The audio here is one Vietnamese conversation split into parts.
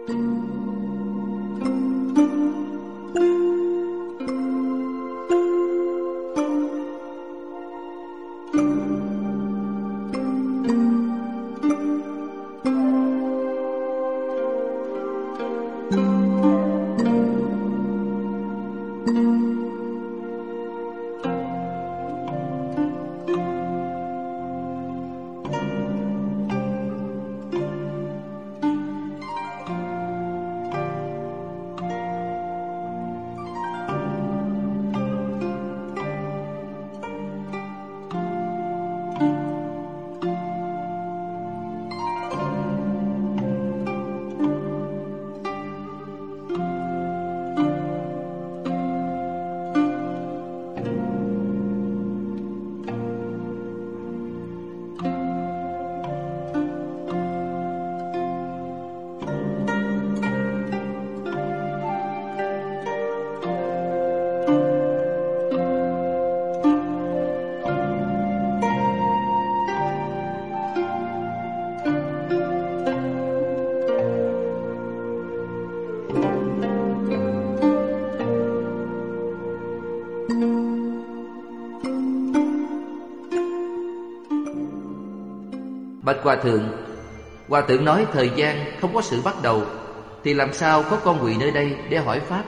Bạch Hòa thượng nói thời gian không có sự bắt đầu, thì làm sao có con quỳ nơi đây để hỏi pháp?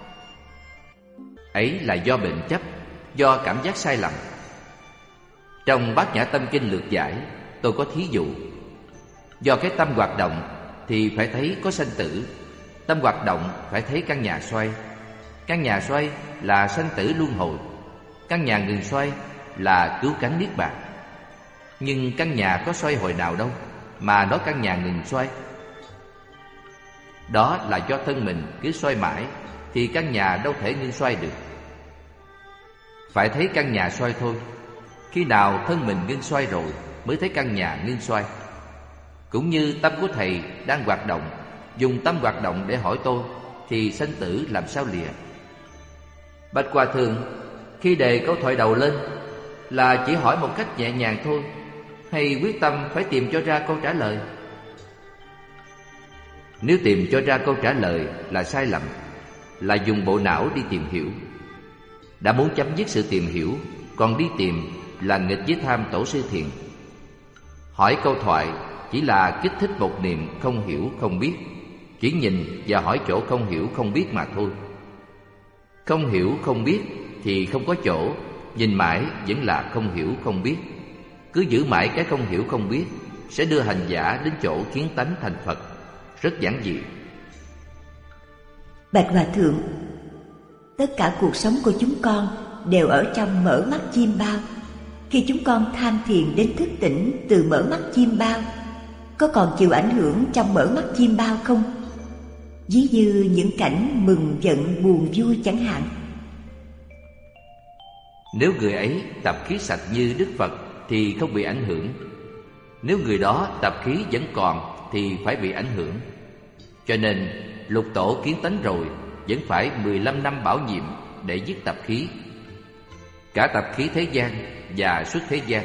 Ấy là do bệnh chấp, do cảm giác sai lầm. Trong Bát Nhã Tâm Kinh lược giải, tôi có thí dụ. Do cái tâm hoạt động thì phải thấy có sanh tử. Tâm hoạt động phải thấy căn nhà xoay. Căn nhà xoay là sanh tử luân hồi. Căn nhà ngừng xoay là cứu cánh niết bàn. Nhưng căn nhà có xoay hồi nào đâu mà nói căn nhà ngừng xoay. Đó là do thân mình cứ xoay mãi thì căn nhà đâu thể ngưng xoay được. Phải thấy căn nhà xoay thôi. Khi nào thân mình ngưng xoay rồi mới thấy căn nhà ngưng xoay. Cũng như tâm của thầy đang hoạt động, dùng tâm hoạt động để hỏi tôi, thì sanh tử làm sao lìa? Bạch Hòa thượng, khi đề câu thoại đầu lên là chỉ hỏi một cách nhẹ nhàng thôi, hay quyết tâm phải tìm cho ra câu trả lời? Nếu tìm cho ra câu trả lời là sai lầm, là dùng bộ não đi tìm hiểu. Đã muốn chấm dứt sự tìm hiểu, còn đi tìm là nghịch với tham tổ sư thiền. Hỏi câu thoại chỉ là kích thích một niệm không hiểu không biết, chỉ nhìn và hỏi chỗ không hiểu không biết mà thôi. Không hiểu không biết thì không có chỗ, nhìn mãi vẫn là không hiểu không biết. Cứ giữ mãi cái không hiểu không biết sẽ đưa hành giả đến chỗ kiến tánh thành Phật. Rất giản dị. Bạch Hòa thượng, tất cả cuộc sống của chúng con đều ở trong mở mắt chim bao. Khi chúng con tham thiền đến thức tỉnh từ mở mắt chim bao, có còn chịu ảnh hưởng trong mở mắt chim bao không? Ví như những cảnh mừng giận buồn vui chẳng hạn. Nếu người ấy tập khí sạch như Đức Phật thì không bị ảnh hưởng. Nếu người đó tập khí vẫn còn thì phải bị ảnh hưởng. Cho nên lục tổ kiến tánh rồi vẫn phải 15 năm bảo nhiệm để dứt tập khí, cả tập khí thế gian và xuất thế gian.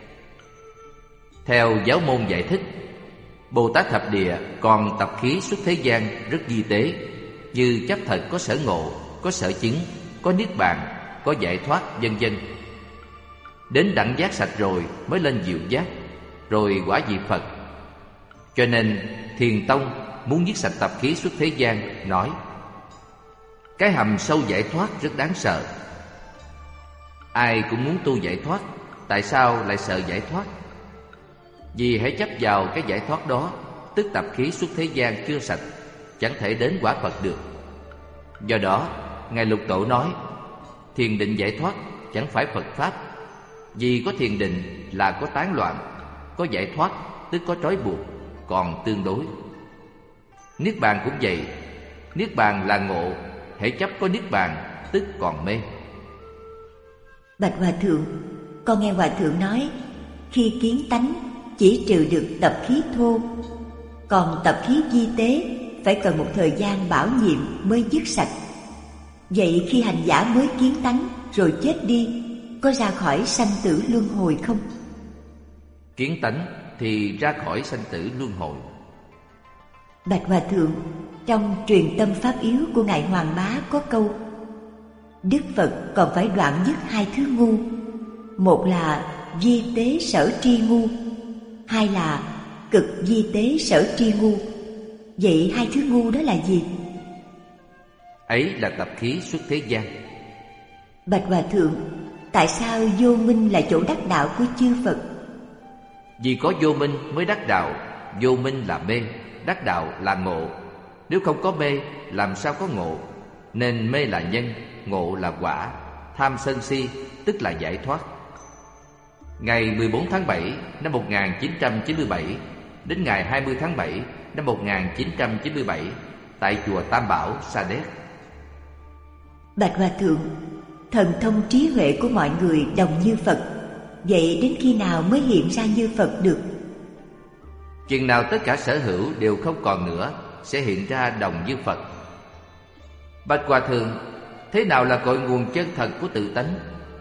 Theo giáo môn giải thích, Bồ Tát Thập Địa còn tập khí xuất thế gian rất vi tế, như chấp thật có sở ngộ, có sở chứng, có niết bàn, có giải thoát, vân vân. Đến đẳng giác sạch rồi mới lên diệu giác, rồi quả vị Phật. Cho nên Thiền Tông muốn giết sạch tập khí xuất thế gian, nói cái hầm sâu giải thoát rất đáng sợ. Ai cũng muốn tu giải thoát, tại sao lại sợ giải thoát? Vì hãy chấp vào cái giải thoát đó, tức tập khí xuất thế gian chưa sạch, chẳng thể đến quả Phật được. Do đó Ngài Lục Tổ nói thiền định giải thoát chẳng phải Phật Pháp. Vì có thiền định là có tán loạn, có giải thoát tức có trói buộc, còn tương đối. Niết bàn cũng vậy. Niết bàn là ngộ, hễ chấp có niết bàn tức còn mê. Bạch Hòa thượng, con nghe Hòa thượng nói khi kiến tánh chỉ trừ được tập khí thô, còn tập khí vi tế phải cần một thời gian bảo nhiệm mới dứt sạch. Vậy khi hành giả mới kiến tánh rồi chết đi, có ra khỏi sanh tử luân hồi không? Kiến tánh thì ra khỏi sanh tử luân hồi. Bạch Hòa Thượng, trong truyền tâm pháp yếu của Ngài Hoàng Bá có câu: Đức Phật còn phải đoạn dứt hai thứ ngu. Một là vi tế sở tri ngu, hai là cực vi tế sở tri ngu. Vậy hai thứ ngu đó là gì? Ấy là tập khí xuất thế gian. Bạch Hòa Thượng, tại sao vô minh là chỗ đắc đạo của chư Phật? Vì có vô minh mới đắc đạo. Vô minh là mê, đắc đạo là ngộ. Nếu không có mê, làm sao có ngộ? Nên mê là nhân, ngộ là quả. Tham sân si tức là giải thoát. Ngày 14 tháng 7 năm 1997 đến ngày 20 tháng 7 năm 1997 tại chùa Tam Bảo, Sa Đéc. Bạch Hòa Thượng, thần thông trí huệ của mọi người đồng như Phật. Vậy đến khi nào mới hiện ra như Phật được? Chừng nào tất cả sở hữu đều không còn nữa, sẽ hiện ra đồng như Phật. Bạch Hòa Thượng, thế nào là cội nguồn chân thật của tự tánh?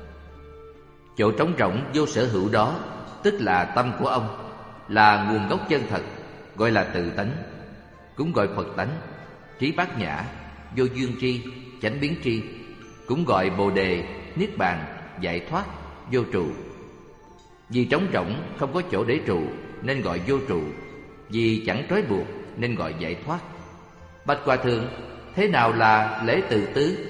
Chỗ trống rỗng vô sở hữu đó, tức là tâm của ông, là nguồn gốc chân thật, gọi là tự tánh, cũng gọi Phật tánh, trí bát nhã, vô duyên tri, chánh biến tri, cũng gọi Bồ đề, niết bàn, giải thoát, vô trụ. Vì trống rỗng không có chỗ để trụ nên gọi vô trụ, vì chẳng trói buộc nên gọi giải thoát. Bạch Hòa Thượng, thế nào là lễ tự tứ?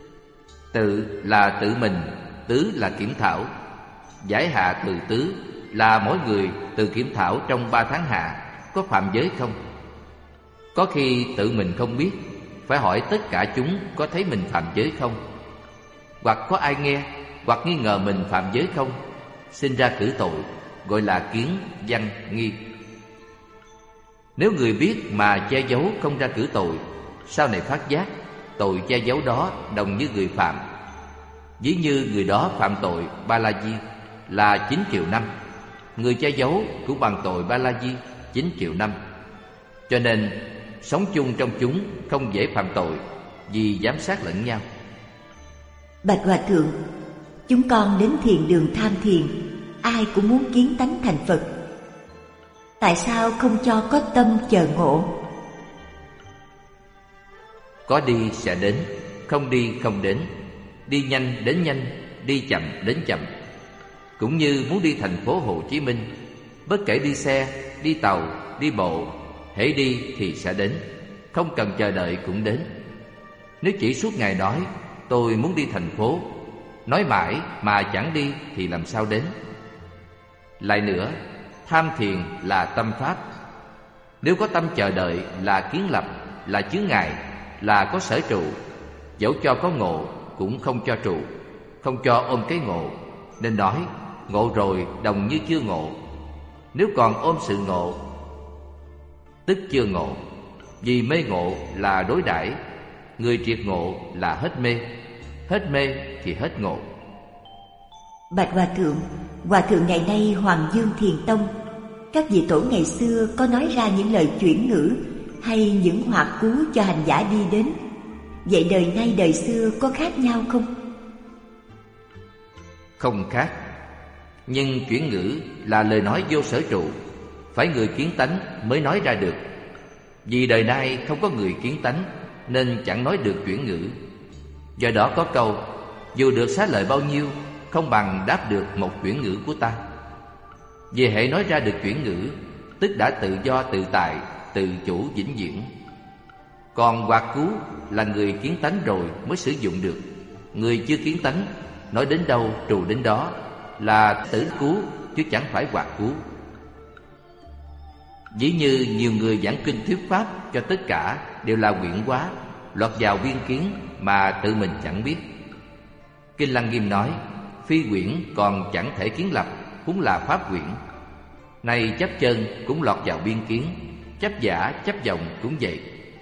Tự là tự mình, tứ là kiểm thảo. Giải hạ tự tứ là mỗi người tự kiểm thảo trong 3 tháng hạ có phạm giới không. Có khi tự mình không biết, phải hỏi tất cả chúng có thấy mình phạm giới không. Hoặc có ai nghe, hoặc nghi ngờ mình phạm giới không, sinh ra cử tội, gọi là kiến, văn, nghi. Nếu người biết mà che giấu không ra cử tội, sau này phát giác, tội che giấu đó đồng như người phạm. Ví như người đó phạm tội Ba La Di là 9 triệu năm, người che giấu cũng bằng tội Ba La Di 9 triệu năm. Cho nên sống chung trong chúng không dễ phạm tội, vì giám sát lẫn nhau. Bạch Hòa Thượng, chúng con đến thiền đường tham thiền, ai cũng muốn kiến tánh thành Phật. Tại sao không cho có tâm chờ ngộ? Có đi sẽ đến, không đi không đến. Đi nhanh đến nhanh, đi chậm đến chậm. Cũng như muốn đi thành phố Hồ Chí Minh, bất kể đi xe, đi tàu, đi bộ, hễ đi thì sẽ đến, không cần chờ đợi cũng đến. Nếu chỉ suốt ngày nói tôi muốn đi thành phố, nói mãi mà chẳng đi thì làm sao đến? Lại nữa, tham thiền là tâm pháp. Nếu có tâm chờ đợi là kiến lập, là chướng ngại, là có sở trụ. Dẫu cho có ngộ cũng không cho trụ, không cho ôm cái ngộ. Nên nói ngộ rồi đồng như chưa ngộ. Nếu còn ôm sự ngộ, tức chưa ngộ. Vì mê ngộ là đối đãi, người triệt ngộ là hết mê thì hết ngộ. Bạch Hòa Thượng ngày nay Hoàng Dương Thiền Tông, các vị tổ ngày xưa có nói ra những lời chuyển ngữ hay những hoạt cú cho hành giả đi đến. Vậy đời nay đời xưa có khác nhau không? Không khác. Nhưng chuyển ngữ là lời nói vô sở trụ, phải người kiến tánh mới nói ra được. Vì đời nay không có người kiến tánh nên chẳng nói được chuyển ngữ. Do đó có câu, dù được xá lợi bao nhiêu, không bằng đáp được một chuyển ngữ của ta. Vì hễ nói ra được chuyển ngữ, tức đã tự do tự tại, tự chủ vĩnh viễn. Còn hoạt cú là người kiến tánh rồi mới sử dụng được. Người chưa kiến tánh, nói đến đâu trù đến đó, là tử cú chứ chẳng phải hoạt cú. Ví như nhiều người giảng kinh thuyết pháp cho tất cả đều là quyển hóa, lọt vào biên kiến mà tự mình chẳng biết. Kinh Lăng Nghiêm nói, phi quyển còn chẳng thể kiến lập, huống là pháp quyển. Này chấp chân cũng lọt vào biên kiến, chấp giả chấp vọng cũng vậy.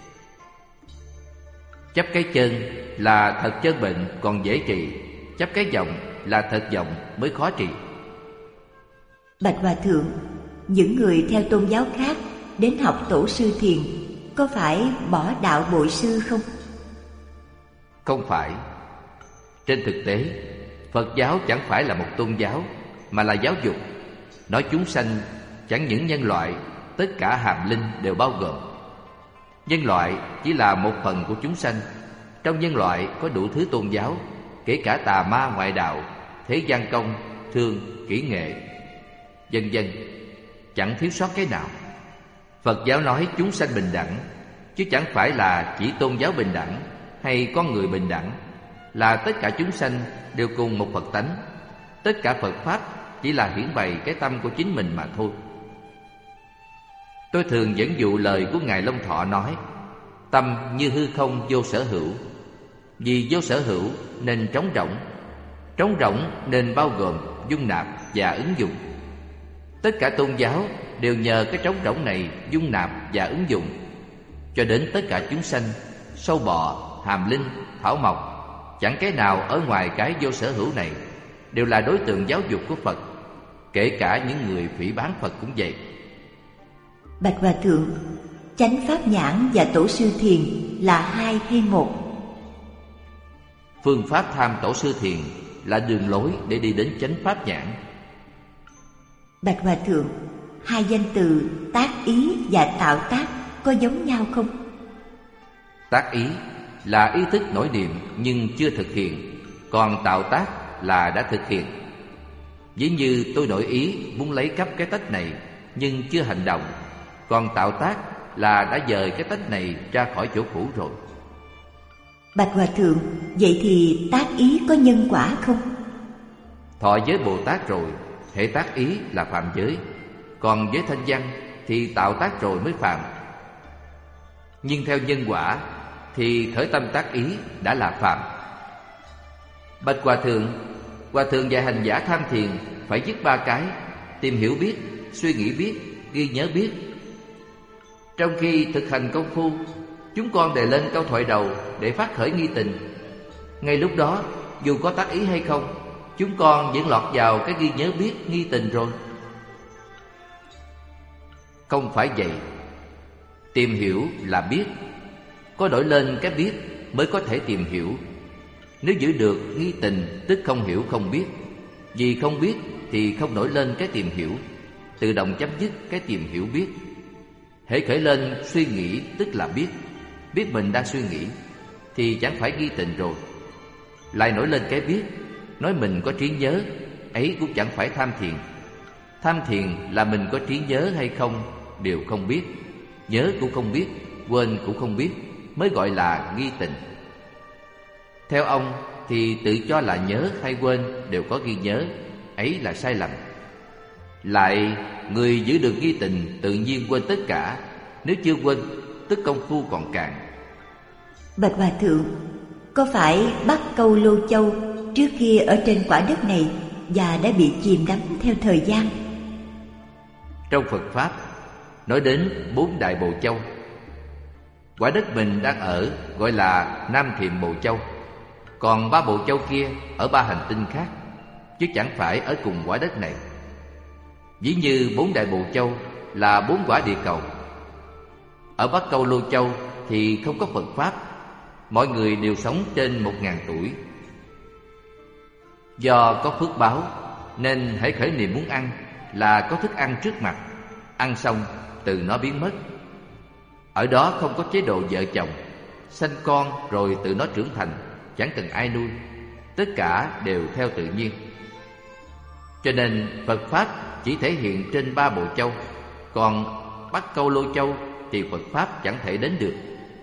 Chấp cái chân là thật chân bệnh còn dễ trị, chấp cái vọng là thật vọng mới khó trị. Bạch Hòa Thượng, những người theo tôn giáo khác đến học tổ sư thiền có phải bỏ đạo bội sư không? Không phải. Trên thực tế, Phật giáo chẳng phải là một tôn giáo, mà là giáo dục. Nói chúng sanh chẳng những nhân loại, tất cả hàm linh đều bao gồm. Nhân loại chỉ là một phần của chúng sanh. Trong nhân loại có đủ thứ tôn giáo, kể cả tà ma ngoại đạo, thế gian công, thương, kỹ nghệ, vân vân, chẳng thiếu sót cái nào. Phật giáo nói chúng sanh bình đẳng, chứ chẳng phải là chỉ tôn giáo bình đẳng hay con người bình đẳng, là tất cả chúng sanh đều cùng một Phật tánh. Tất cả Phật Pháp chỉ là hiển bày cái tâm của chính mình mà thôi. Tôi thường dẫn dụ lời của Ngài Long Thọ nói: tâm như hư không vô sở hữu. Vì vô sở hữu nên trống rỗng, trống rỗng nên bao gồm, dung nạp và ứng dụng. Tất cả tôn giáo đều nhờ cái trống rỗng này dung nạp và ứng dụng, cho đến tất cả chúng sanh, sâu bọ, hàm linh, thảo mộc, chẳng cái nào ở ngoài cái vô sở hữu này đều là đối tượng giáo dục của Phật. Kể cả những người phỉ báng Phật cũng vậy. Bạch Hòa Thượng, Chánh Pháp Nhãn và Tổ Sư Thiền là hai hay một? Phương pháp tham Tổ Sư Thiền là đường lối để đi đến Chánh Pháp Nhãn. Bạch Hòa Thượng, hai danh từ tác ý và tạo tác có giống nhau không? Tác ý là ý thức nổi niệm nhưng chưa thực hiện, còn tạo tác là đã thực hiện. Ví như tôi nổi ý muốn lấy cắp cái tách này nhưng chưa hành động, còn tạo tác là đã dời cái tách này ra khỏi chỗ cũ rồi. Bạch Hòa Thượng, vậy thì tác ý có nhân quả không? Thọ giới Bồ Tát rồi, hễ tác ý là phạm giới. Còn với thanh văn thì tạo tác rồi mới phạm. Nhưng theo nhân quả thì khởi tâm tác ý đã là phạm. Bạch Hòa Thượng dạy hành giả tham thiền phải dứt ba cái: tìm hiểu biết, suy nghĩ biết, ghi nhớ biết. Trong khi thực hành công phu, chúng con đề lên câu thoại đầu để phát khởi nghi tình. Ngay lúc đó, dù có tác ý hay không, chúng con vẫn lọt vào cái ghi nhớ biết, nghi tình rồi. Không phải vậy. Tìm hiểu là biết, có nổi lên cái biết mới có thể tìm hiểu. Nếu giữ được nghi tình tức không hiểu không biết. Vì không biết thì không nổi lên cái tìm hiểu, tự động chấm dứt cái tìm hiểu biết. Hễ khởi lên suy nghĩ tức là biết, biết mình đang suy nghĩ thì chẳng phải nghi tình rồi. Lại nổi lên cái biết, nói mình có trí nhớ, ấy cũng chẳng phải tham thiền. Tham thiền là mình có trí nhớ hay không đều không biết, nhớ cũng không biết, quên cũng không biết, mới gọi là nghi tình. Theo ông thì tự cho là nhớ hay quên đều có ghi nhớ, ấy là sai lầm. Lại người giữ được nghi tình tự nhiên quên tất cả, nếu chưa quên tức công phu còn cạn. Bạch Hòa Thượng, có phải bắt câu Lô Châu trước kia ở trên quả đất này và đã bị chìm đắm theo thời gian? Trong Phật Pháp nói đến 4 đại Bồ Châu. Quả đất mình đang ở gọi là Nam Thiệm Bồ Châu, còn 3 Bồ Châu kia ở 3 hành tinh khác, chứ chẳng phải ở cùng quả đất này. Ví như 4 đại Bồ Châu là 4 quả địa cầu. Ở Bắc Câu Lô Châu thì không có Phật Pháp, mọi người đều sống trên 1000 tuổi. Do có phước báo nên hãy khởi niệm muốn ăn là có thức ăn trước mặt, ăn xong từ nó biến mất. Ở đó không có chế độ vợ chồng, sanh con rồi tự nó trưởng thành, chẳng cần ai nuôi, tất cả đều theo tự nhiên. Cho nên Phật Pháp chỉ thể hiện trên 3 Bộ Châu, còn Bắc Câu Lô Châu thì Phật Pháp chẳng thể đến được.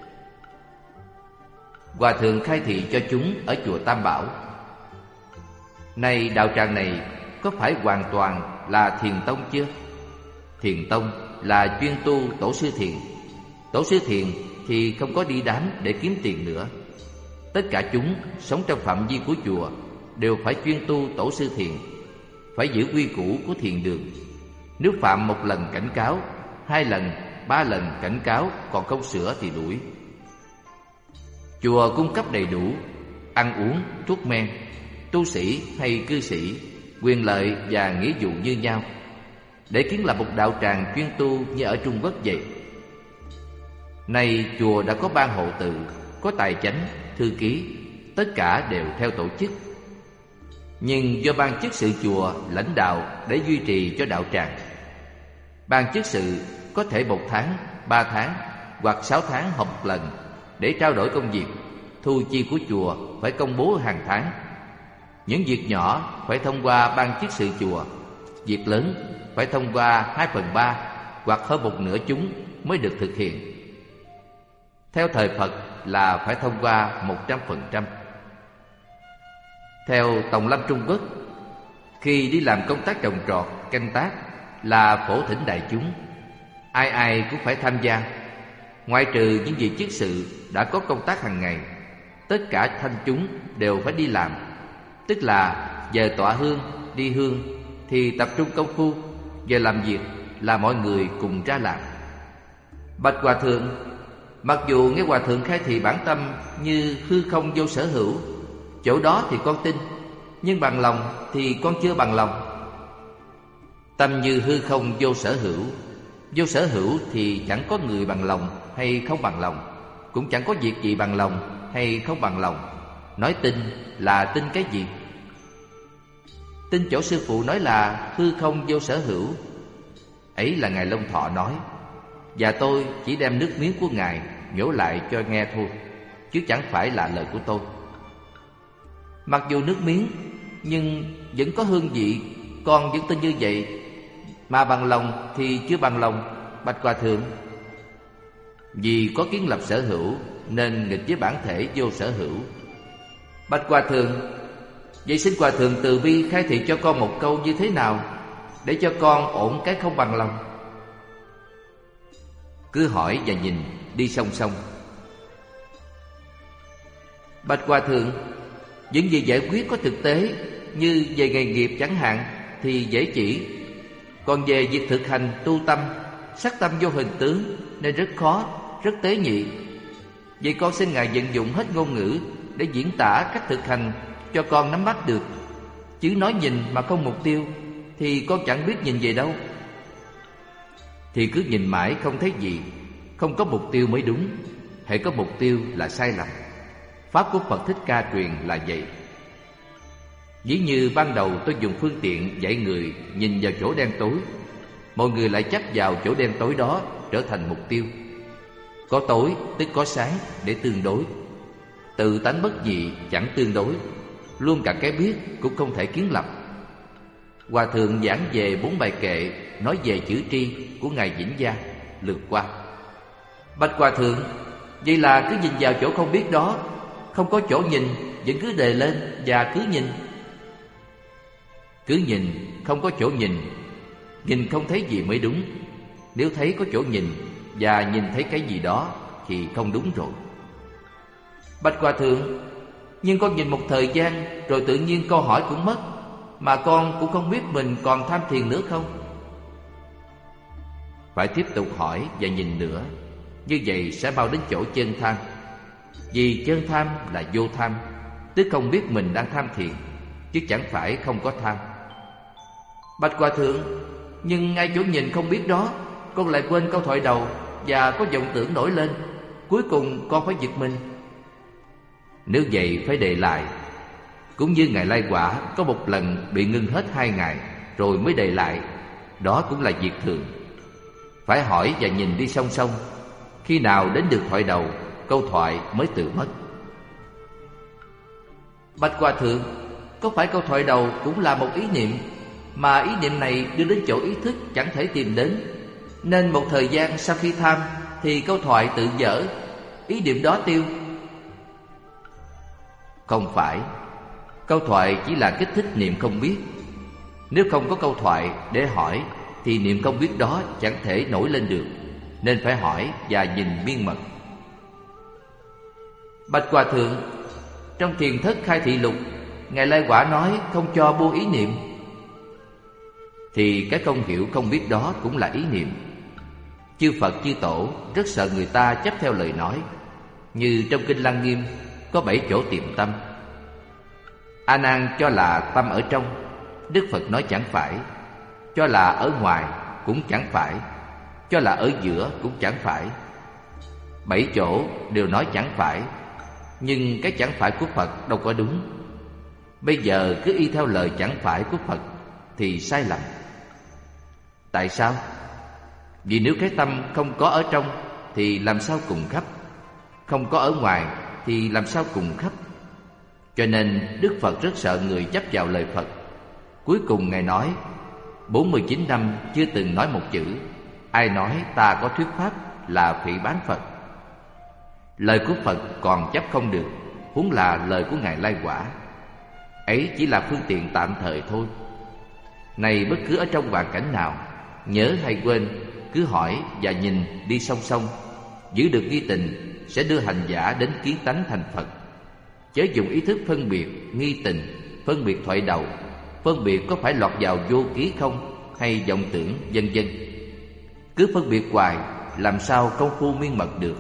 Hòa Thượng khai thị cho chúng ở chùa Tam Bảo: này đạo tràng này có phải hoàn toàn là Thiền Tông chưa? Thiền Tông là chuyên tu Tổ Sư Thiền. Tổ Sư Thiền thì không có đi đám để kiếm tiền nữa. Tất cả chúng sống trong phạm vi của chùa đều phải chuyên tu Tổ Sư Thiền, phải giữ quy củ của thiền đường. Nếu phạm 1 lần cảnh cáo, 2 lần, 3 lần cảnh cáo còn không sửa thì đuổi. Chùa cung cấp đầy đủ ăn uống, thuốc men, tu sĩ hay cư sĩ, quyền lợi và nghĩa vụ như nhau, để kiến lập một đạo tràng chuyên tu như ở Trung Quốc vậy. Nay chùa đã có ban hộ tự, có tài chánh, thư ký, tất cả đều theo tổ chức. Nhưng do ban chức sự chùa lãnh đạo để duy trì cho đạo tràng. Ban chức sự có thể 1 tháng, 3 tháng, hoặc 6 tháng họp một lần để trao đổi công việc. Thu chi của chùa phải công bố hàng tháng. Những việc nhỏ phải thông qua ban chức sự chùa. Việc lớn phải thông qua 2/3 hoặc hơn 1/2 chúng mới được thực hiện. Theo thời Phật là phải thông qua 100%. Theo Tòng Lâm Trung Quốc, khi đi làm công tác trồng trọt, canh tác là phổ thỉnh đại chúng, ai ai cũng phải tham gia. Ngoại trừ những vị chức sự đã có công tác hàng ngày, tất cả thanh chúng đều phải đi làm. Tức là giờ tọa hương, đi hương thì tập trung công phu, giờ làm việc là mọi người cùng ra làm. Bạch Hòa Thượng, mặc dù nghe Hòa Thượng khai thị bản tâm như hư không vô sở hữu, chỗ đó thì con tin, nhưng bằng lòng thì con chưa bằng lòng. Tâm như hư không vô sở hữu. Vô sở hữu thì chẳng có người bằng lòng hay không bằng lòng, cũng chẳng có việc gì bằng lòng hay không bằng lòng. Nói tin là tin cái gì? Tin chỗ sư phụ nói là hư không vô sở hữu. Ấy là Ngài Long Thọ nói, và tôi chỉ đem nước miếng của Ngài nhổ lại cho nghe thôi, chứ chẳng phải là lời của tôi. Mặc dù nước miếng, nhưng vẫn có hương vị, con vẫn tin như vậy. Mà bằng lòng thì chưa bằng lòng, Bạch Hòa Thượng. Vì có kiến lập sở hữu nên nghịch với bản thể vô sở hữu. Bạch Hòa Thượng, vậy xin Hòa Thượng từ bi khai thị cho con một câu như thế nào để cho con ổn cái không bằng lòng? Cứ hỏi và nhìn đi song song. Bạch Hòa Thượng, những gì giải quyết có thực tế như về nghề nghiệp chẳng hạn thì dễ chỉ. Còn về việc thực hành tu tâm, sắc tâm vô hình tướng nên rất khó, rất tế nhị. Vậy con xin Ngài vận dụng hết ngôn ngữ để diễn tả cách thực hành cho con nắm bắt được. Chứ nói nhìn mà không mục tiêu thì con chẳng biết nhìn về đâu. Thì cứ nhìn mãi không thấy gì, không có mục tiêu mới đúng. Hễ có mục tiêu là sai lầm. Pháp của Phật Thích Ca truyền là vậy. Ví như ban đầu tôi dùng phương tiện dạy người nhìn vào chỗ đen tối, mọi người lại chấp vào chỗ đen tối đó trở thành mục tiêu. Có tối tức có sáng để tương đối. Tự tánh bất nhị chẳng tương đối, luôn cả cái biết cũng không thể kiến lập. Hòa Thượng giảng về 4 bài kệ nói về chữ tri của Ngài Vĩnh Gia lượt qua. Bạch Hòa Thượng, vậy là cứ nhìn vào chỗ không biết đó, không có chỗ nhìn vẫn cứ đề lên và cứ nhìn. Cứ nhìn không có chỗ nhìn không thấy gì mới đúng. Nếu thấy có chỗ nhìn và nhìn thấy cái gì đó thì không đúng rồi. Bạch Hòa Thượng, nhưng con nhìn một thời gian rồi tự nhiên câu hỏi cũng mất, mà con cũng không biết mình còn tham thiền nữa không. Phải tiếp tục hỏi và nhìn nữa. Như vậy sẽ bao đến chỗ chân tham. Vì chân tham là vô tham, tức không biết mình đang tham thiền, chứ chẳng phải không có tham. Bạch Hòa Thượng, nhưng ngay chỗ nhìn không biết đó, con lại quên câu thoại đầu và có vọng tưởng nổi lên. Cuối cùng con phải giật mình. Nếu vậy phải đề lại. Cũng như Ngài Lai Quả có một lần bị ngưng hết 2 ngày rồi mới đề lại. Đó cũng là việc thường. Phải hỏi và nhìn đi song song. Khi nào đến được thoại đầu, câu thoại mới tự mất. Bạch Hòa Thượng, có phải câu thoại đầu cũng là một ý niệm, mà ý niệm này đưa đến chỗ ý thức chẳng thể tìm đến, nên một thời gian sau khi tham thì câu thoại tự dở, ý niệm đó tiêu? Không phải. Câu thoại chỉ là kích thích niệm không biết. Nếu không có câu thoại để hỏi thì niệm không biết đó chẳng thể nổi lên được, nên phải hỏi và nhìn miên mật. Bạch Hòa Thượng, trong Thiền Thất Khai Thị Lục, Ngài Lai Quả nói không cho buông ý niệm. Thì cái không hiểu không biết đó cũng là ý niệm. Chư Phật chư Tổ rất sợ người ta chấp theo lời nói. Như trong Kinh Lăng Nghiêm có 7 chỗ tìm tâm. A Nan cho là tâm ở trong, Đức Phật nói chẳng phải. Cho là ở ngoài cũng chẳng phải. Cho là ở giữa cũng chẳng phải. 7 chỗ đều nói chẳng phải. Nhưng cái chẳng phải của Phật đâu có đúng. Bây giờ cứ y theo lời chẳng phải của Phật thì sai lầm. Tại sao? Vì nếu cái tâm không có ở trong thì làm sao cùng khắp? Không có ở ngoài thì làm sao cùng khắp? Cho nên Đức Phật rất sợ người chấp vào lời Phật. Cuối cùng Ngài nói, 49 năm chưa từng nói một chữ. Ai nói ta có thuyết pháp là phỉ báng Phật. Lời của Phật còn chấp không được, huống là lời của Ngài Lai Quả. Ấy chỉ là phương tiện tạm thời thôi. Này bất cứ ở trong hoàn cảnh nào, nhớ hay quên, cứ hỏi và nhìn đi song song. Giữ được nghi tình sẽ đưa hành giả đến kiến tánh thành Phật. Chớ dùng ý thức phân biệt nghi tình, phân biệt thoại đầu, phân biệt có phải lọt vào vô ký không hay vọng tưởng, vân vân. Cứ phân biệt hoài, làm sao công phu miên mật được?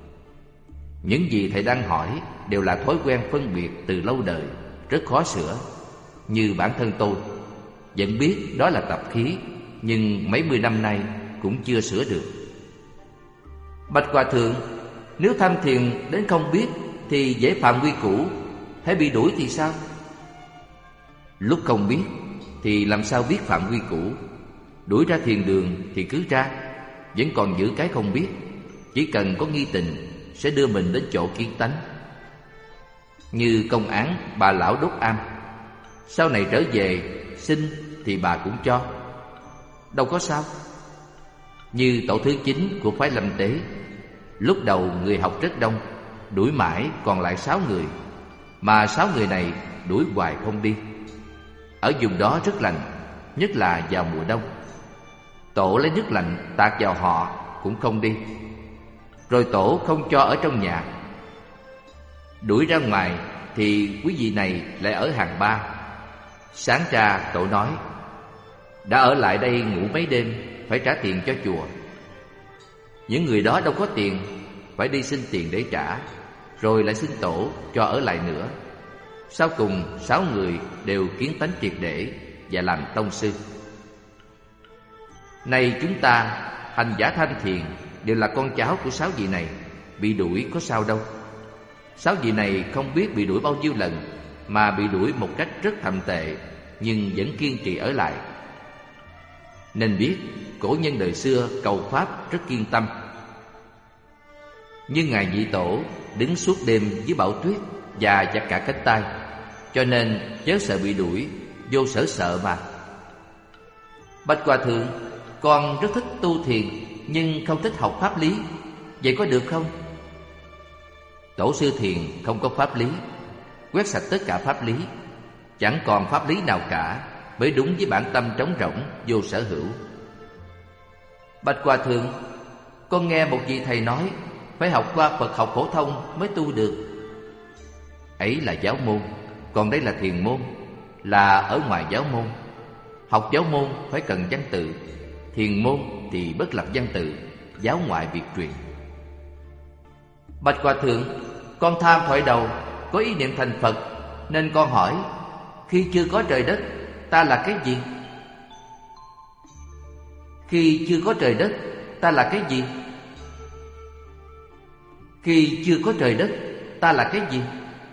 Những gì thầy đang hỏi đều là thói quen phân biệt từ lâu đời, rất khó sửa. Như bản thân tôi vẫn biết đó là tập khí, nhưng mấy mươi năm nay cũng chưa sửa được. Bạch Hòa Thượng, nếu tham thiền đến không biết thì dễ phạm quy củ, hễ bị đuổi thì sao? Lúc không biết thì làm sao biết phạm quy củ? Đuổi ra thiền đường thì cứ ra, vẫn còn giữ cái không biết. Chỉ cần có nghi tình sẽ đưa mình đến chỗ kiến tánh. Như công án bà lão đốt am, sau này trở về xin thì bà cũng cho, đâu có sao. Như tổ thứ 9 của phái Lâm Tế, lúc đầu người học rất đông, đuổi mãi còn lại 6 người, mà 6 người này đuổi hoài không đi. Ở vùng đó rất lạnh, nhất là vào mùa đông. Tổ lấy nước lạnh tạt vào họ cũng không đi. Rồi tổ không cho ở trong nhà. Đuổi ra ngoài thì quý vị này lại ở hàng 3. Sáng ra tổ nói, đã ở lại đây ngủ mấy đêm, phải trả tiền cho chùa. Những người đó đâu có tiền, phải đi xin tiền để trả, rồi lại xin tổ cho ở lại nữa. Sau cùng 6 người đều kiến tánh triệt để và làm tông sư. Này chúng ta hành giả tham thiền đều là con cháu của 6 vị này, bị đuổi có sao đâu. 6 vị này không biết bị đuổi bao nhiêu lần, mà bị đuổi một cách rất thậm tệ, nhưng vẫn kiên trì ở lại. Nên biết cổ nhân đời xưa cầu pháp rất kiên tâm. Nhưng Ngài Nhị Tổ đứng suốt đêm dưới bão tuyết và chặt cả cánh tay, cho nên chớ sợ bị đuổi, vô sở sợ mà. Bạch Hòa Thượng, con rất thích tu thiền nhưng không thích học pháp lý, vậy có được không? Tổ sư thiền không có pháp lý, quét sạch tất cả pháp lý, chẳng còn pháp lý nào cả, mới đúng với bản tâm trống rỗng vô sở hữu. Bạch Hòa Thượng, con nghe một vị thầy nói phải học qua Phật học phổ thông mới tu được. Ấy là giáo môn, còn đây là thiền môn, là ở ngoài giáo môn. Học giáo môn phải cần văn tự, thiền môn thì bất lập văn tự, giáo ngoại biệt truyền. Bạch Hòa Thượng, con tham thoại đầu, có ý niệm thành Phật, nên con hỏi, khi chưa có trời đất, ta là cái gì? Khi chưa có trời đất, ta là cái gì? Khi chưa có trời đất, ta là cái gì?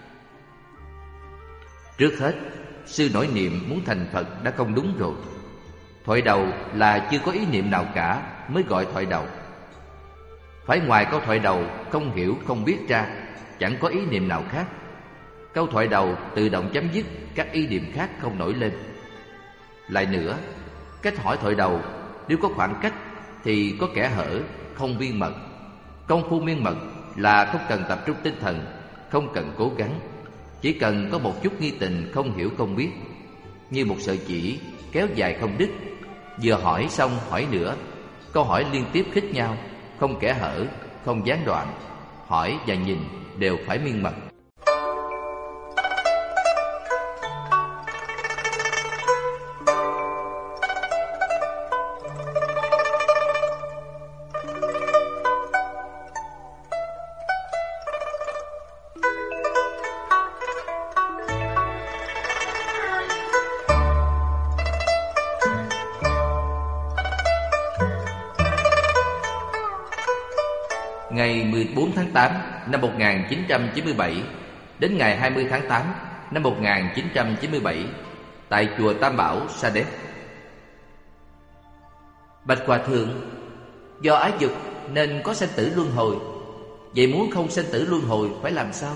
Trước hết, sư nổi niệm muốn thành Phật đã không đúng rồi. Thoại đầu là chưa có ý niệm nào cả mới gọi thoại đầu. Phải ngoài câu thoại đầu không hiểu không biết ra, chẳng có ý niệm nào khác. Câu thoại đầu tự động chấm dứt, các ý niệm khác không nổi lên. Lại nữa, cách hỏi thoại đầu nếu có khoảng cách thì có kẽ hở, không miên mật. Công phu miên mật là không cần tập trung tinh thần, không cần cố gắng, chỉ cần có một chút nghi tình không hiểu không biết, như một sợi chỉ kéo dài không đứt. Vừa hỏi xong hỏi nữa, câu hỏi liên tiếp khích nhau, không kẽ hở, không gián đoạn. Hỏi và nhìn đều phải miên mật. Ngày 14 tháng 8 năm 1997 đến ngày 20 tháng 8 năm 1997 tại chùa Tam Bảo, Sa Đéc. Bạch Hòa Thượng, do ái dục nên có sanh tử luân hồi. Vậy muốn không sanh tử luân hồi phải làm sao?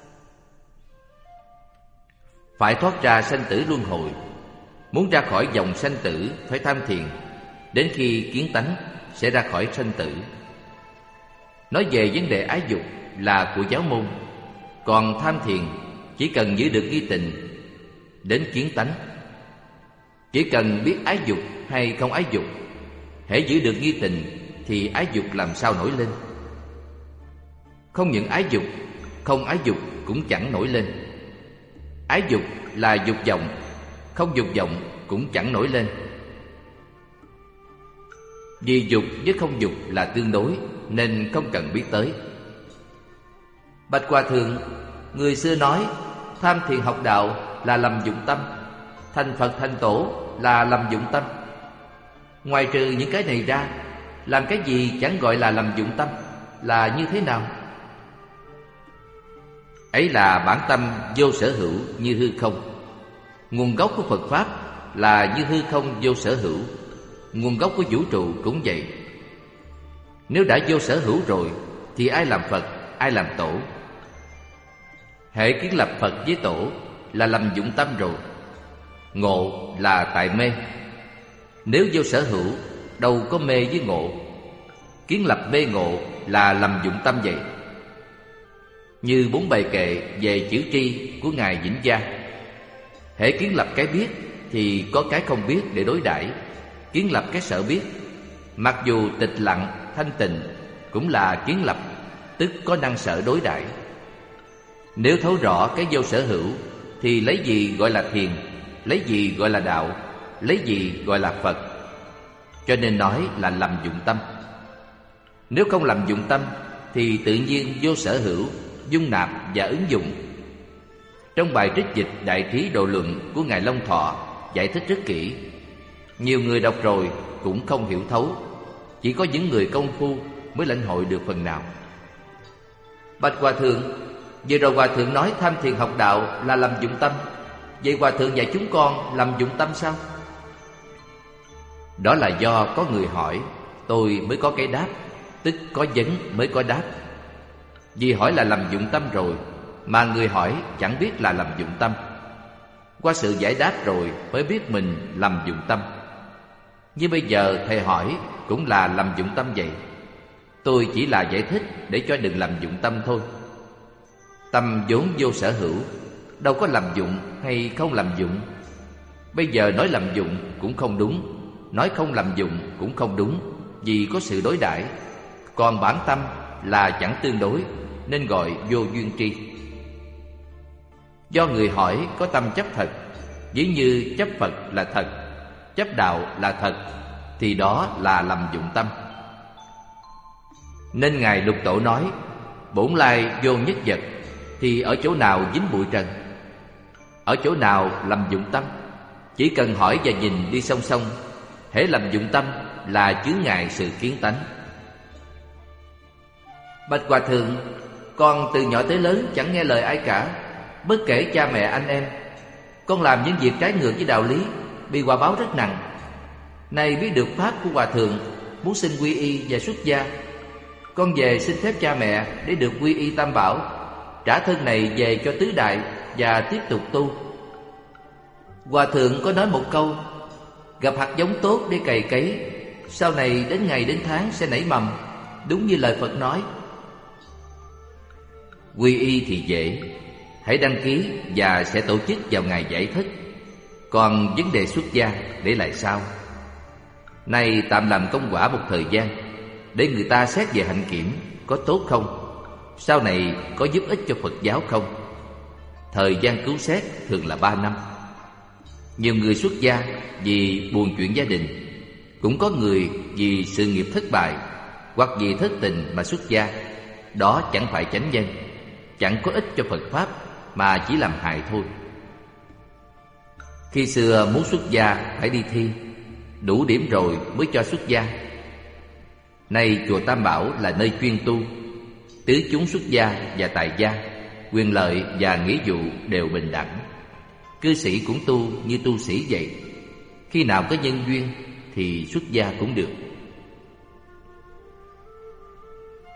Phải thoát ra sanh tử luân hồi. Muốn ra khỏi dòng sanh tử phải tham thiền, đến khi kiến tánh sẽ ra khỏi sanh tử. Nói về vấn đề ái dục là của giáo môn, còn tham thiền chỉ cần giữ được nghi tình đến kiến tánh. Chỉ cần biết ái dục hay không ái dục, hễ giữ được nghi tình thì ái dục làm sao nổi lên. Không những ái dục, không ái dục cũng chẳng nổi lên. Ái dục là dục vọng, không dục vọng cũng chẳng nổi lên. Vì dục với không dục là tương đối nên không cần biết tới. Bạch Hòa Thượng, người xưa nói tham thiền học đạo là lầm dụng tâm, thành Phật thành Tổ là lầm dụng tâm. Ngoài trừ những cái này ra, làm cái gì chẳng gọi là lầm dụng tâm, là như thế nào? Ấy là bản tâm vô sở hữu như hư không. Nguồn gốc của Phật Pháp là như hư không vô sở hữu. Nguồn gốc của vũ trụ cũng vậy. Nếu đã vô sở hữu rồi thì ai làm Phật, ai làm Tổ? Hễ kiến lập Phật với Tổ là lầm dụng tâm rồi. Ngộ là tại mê. Nếu vô sở hữu, đâu có mê với ngộ. Kiến lập mê ngộ là lầm dụng tâm vậy. Như 4 bài kệ về chữ tri của Ngài Vĩnh Gia. Hễ kiến lập cái biết thì có cái không biết để đối đãi. Kiến lập cái sở biết, mặc dù tịch lặng, thanh tịnh, cũng là kiến lập, tức có năng sở đối đãi. Nếu thấu rõ cái vô sở hữu thì lấy gì gọi là thiền, lấy gì gọi là đạo, lấy gì gọi là Phật. Cho nên nói là lầm dụng tâm. Nếu không lầm dụng tâm thì tự nhiên vô sở hữu, dung nạp và ứng dụng. Trong bài trích dịch Đại Trí Độ Luận của Ngài Long Thọ giải thích rất kỹ. Nhiều người đọc rồi cũng không hiểu thấu, chỉ có những người công phu mới lãnh hội được phần nào. Bạch Hòa Thượng, vừa rồi Hòa Thượng nói tham thiền học đạo là lầm dụng tâm. Vậy Hòa Thượng dạy chúng con lầm dụng tâm sao? Đó là do có người hỏi, tôi mới có cái đáp, tức có vấn mới có đáp. Vì hỏi là lầm dụng tâm rồi, mà người hỏi chẳng biết là lầm dụng tâm. Qua sự giải đáp rồi mới biết mình lầm dụng tâm. Như bây giờ thầy hỏi cũng là lầm dụng tâm vậy. Tôi chỉ là giải thích để cho đừng lầm dụng tâm thôi. Tâm vốn vô sở hữu, đâu có lầm dụng hay không lầm dụng. Bây giờ nói lầm dụng cũng không đúng, nói không lầm dụng cũng không đúng, vì có sự đối đãi. Còn bản tâm là chẳng tương đối, nên gọi vô duyên tri. Do người hỏi có tâm chấp thật, ví như chấp Phật là thật, chấp đạo là thật, thì đó là lầm dụng tâm. Nên Ngài Lục Tổ nói bổn lai vô nhất vật, thì ở chỗ nào dính bụi trần? Ở chỗ nào lầm dụng tâm? Chỉ cần hỏi và nhìn đi song song. Hễ lầm dụng tâm là chướng ngại sự kiến tánh. Bạch Hòa Thượng, con từ nhỏ tới lớn chẳng nghe lời ai cả, bất kể cha mẹ anh em. Con làm những việc trái ngược với đạo lý, bị quả báo rất nặng. Nay biết được pháp của Hòa Thượng, muốn xin quy y và xuất gia. Con về xin phép cha mẹ để được quy y Tam Bảo, trả thân này về cho tứ đại và tiếp tục tu. Hòa Thượng có nói một câu, gặp hạt giống tốt để cày cấy, sau này đến ngày đến tháng sẽ nảy mầm, đúng như lời Phật nói. Quy y thì dễ, hãy đăng ký và sẽ tổ chức vào ngày giải thích. Còn vấn đề xuất gia để lại sau. Nay tạm làm công quả một thời gian, để người ta xét về hạnh kiểm có tốt không, sau này có giúp ích cho Phật giáo không. Thời gian cứu xét thường là 3 năm. Nhiều người xuất gia vì buồn chuyện gia đình, cũng có người vì sự nghiệp thất bại hoặc vì thất tình mà xuất gia. Đó chẳng phải chánh nhân, chẳng có ích cho Phật Pháp, mà chỉ làm hại thôi. Khi xưa muốn xuất gia phải đi thi, đủ điểm rồi mới cho xuất gia. Nay chùa Tam Bảo là nơi chuyên tu, tứ chúng xuất gia và tại gia, quyền lợi và nghĩa vụ đều bình đẳng. Cư sĩ cũng tu như tu sĩ vậy. Khi nào có nhân duyên thì xuất gia cũng được.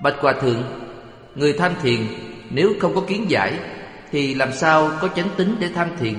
Bạch Hòa Thượng, người tham thiền nếu không có kiến giải thì làm sao có chánh tín để tham thiền?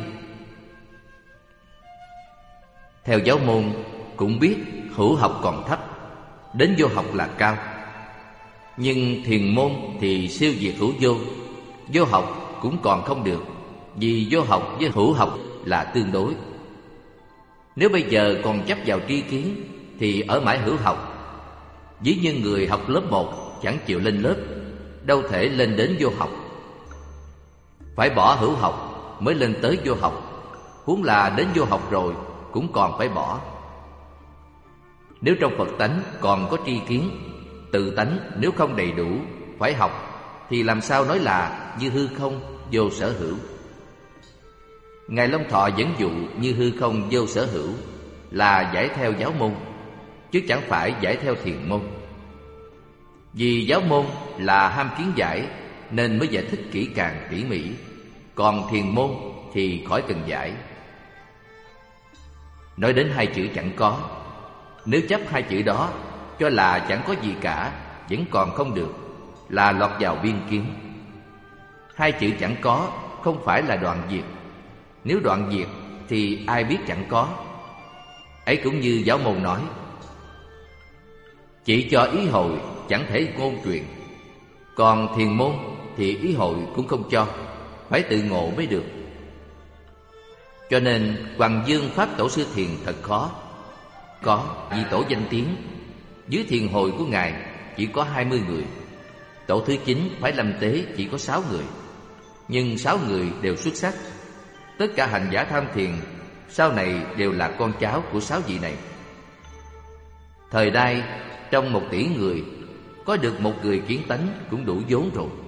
Theo giáo môn cũng biết hữu học còn thấp, đến vô học là cao. Nhưng thiền môn thì siêu diệt hữu vô, vô học cũng còn không được, vì vô học với hữu học là tương đối. Nếu bây giờ còn chấp vào tri kiến thì ở mãi hữu học. Ví như người học lớp 1 chẳng chịu lên lớp, đâu thể lên đến vô học. Phải bỏ hữu học mới lên tới vô học, huống là đến vô học rồi cũng còn phải bỏ. Nếu trong Phật tánh còn có tri kiến, tự tánh nếu không đầy đủ phải học, thì làm sao nói là như hư không vô sở hữu? Ngài Long Thọ dẫn dụ như hư không vô sở hữu là giải theo giáo môn, chứ chẳng phải giải theo thiền môn. Vì giáo môn là ham kiến giải nên mới giải thích kỹ càng tỉ mỉ, còn thiền môn thì khỏi cần giải. Nói đến hai chữ chẳng có, nếu chấp hai chữ đó cho là chẳng có gì cả, vẫn còn không được, là lọt vào biên kiến. Hai chữ chẳng có không phải là đoạn diệt. Nếu đoạn diệt thì ai biết chẳng có. Ấy cũng như giáo môn nói, chỉ cho ý hội chẳng thể ngôn truyền. Còn thiền môn thì ý hội cũng không cho, phải tự ngộ mới được. Cho nên Hoàng Dương Pháp Tổ Sư Thiền thật khó. Có vị tổ danh tiếng, dưới thiền hội của Ngài chỉ có 20 người. Tổ thứ 9 phải lâm tế chỉ có 6 người. Nhưng 6 người đều xuất sắc. Tất cả hành giả tham thiền sau này đều là con cháu của 6 vị này. Thời nay trong 1 tỷ người có được 1 người kiến tánh cũng đủ vốn rồi.